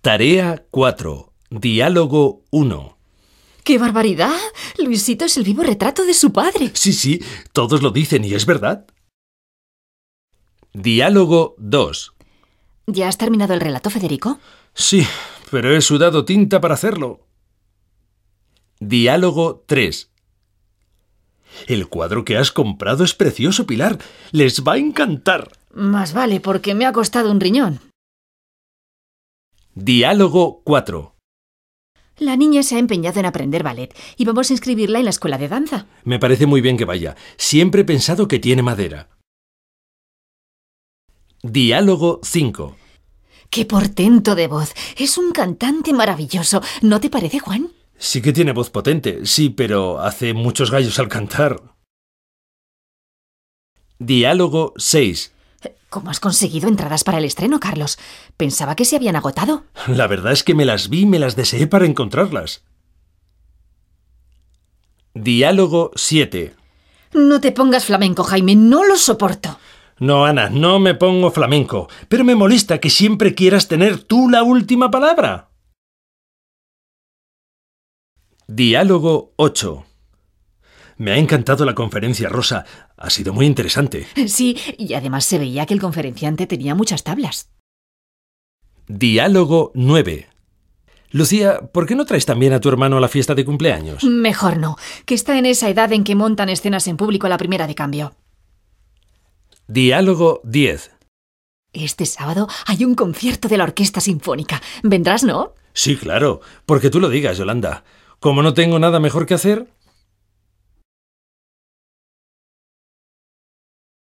Tarea 4. Diálogo 1. ¡Qué barbaridad! Luisito es el vivo retrato de su padre. Sí, todos lo dicen y es verdad. Diálogo 2. ¿Ya has terminado el relato, Federico? Sí, pero he sudado tinta para hacerlo. Diálogo 3. El cuadro que has comprado es precioso, Pilar. Les va a encantar. Más vale, porque me ha costado un riñón. Diálogo 4. La niña se ha empeñado en aprender ballet y vamos a inscribirla en la escuela de danza. Me parece muy bien que vaya. Siempre he pensado que tiene madera. Diálogo 5. ¡Qué portento de voz! Es un cantante maravilloso. ¿No te parece, Juan? Sí que tiene voz potente, sí, pero hace muchos gallos al cantar. Diálogo 6. ¿Cómo has conseguido entradas para el estreno, Carlos? Pensaba que se habían agotado. La verdad es que me las vi y me las deseé para encontrarlas. Diálogo 7. No te pongas flamenco, Jaime. No lo soporto. No, Ana, no me pongo flamenco, pero me molesta que siempre quieras tener tú la última palabra. Diálogo 8. Me ha encantado la conferencia, Rosa. Ha sido muy interesante. Sí, y además se veía que el conferenciante tenía muchas tablas. Diálogo 9. Lucía, ¿por qué no traes también a tu hermano a la fiesta de cumpleaños? Mejor no, que está en esa edad en que montan escenas en público a la primera de cambio. Diálogo 10. Este sábado hay un concierto de la Orquesta Sinfónica. ¿Vendrás, no? Sí, claro, porque tú lo digas, Yolanda. Como no tengo nada mejor que hacer...